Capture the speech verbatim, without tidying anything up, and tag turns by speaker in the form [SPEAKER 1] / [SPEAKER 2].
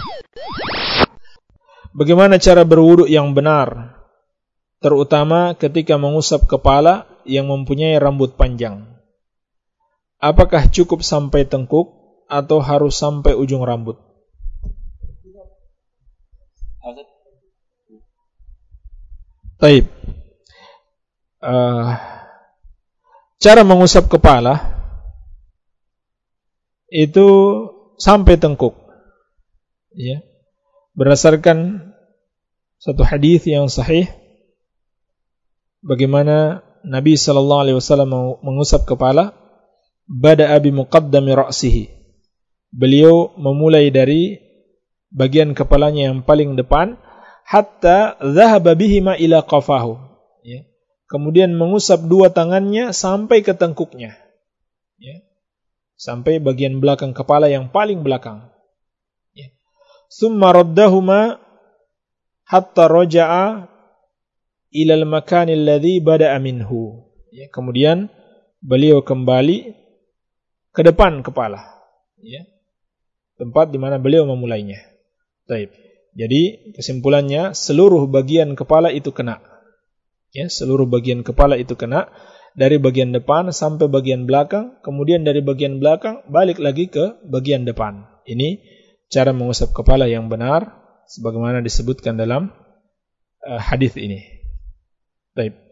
[SPEAKER 1] Bagaimana cara berwudu yang benar, terutama ketika mengusap kepala yang mempunyai rambut panjang? Apakah cukup sampai tengkuk atau harus sampai ujung rambut? Baik. Uh, cara mengusap kepala itu sampai tengkuk, ya. Berdasarkan satu hadis yang sahih, bagaimana Nabi sallallahu alaihi wasallam mengusap kepala, bada'a bi muqaddami ra'sihi. Beliau memulai dari bagian kepalanya yang paling depan, hatta dhahaba bihima ila qafahu, ya. Kemudian mengusap dua tangannya sampai ke tengkuknya, ya. Sampai bagian belakang kepala yang paling belakang. Tsumma raddahuma hatta raja'a ila al-makan alladhi bada'a minhu. Ya, kemudian beliau kembali ke depan kepala, ya. Tempat di mana beliau memulainya. Baik. Jadi kesimpulannya seluruh bagian kepala itu kena. Ya, seluruh bagian kepala itu kena dari bagian depan sampai bagian belakang, kemudian dari bagian belakang balik lagi ke bagian depan. Ini cara mengusap kepala yang benar sebagaimana disebutkan dalam uh, hadis ini. Baik.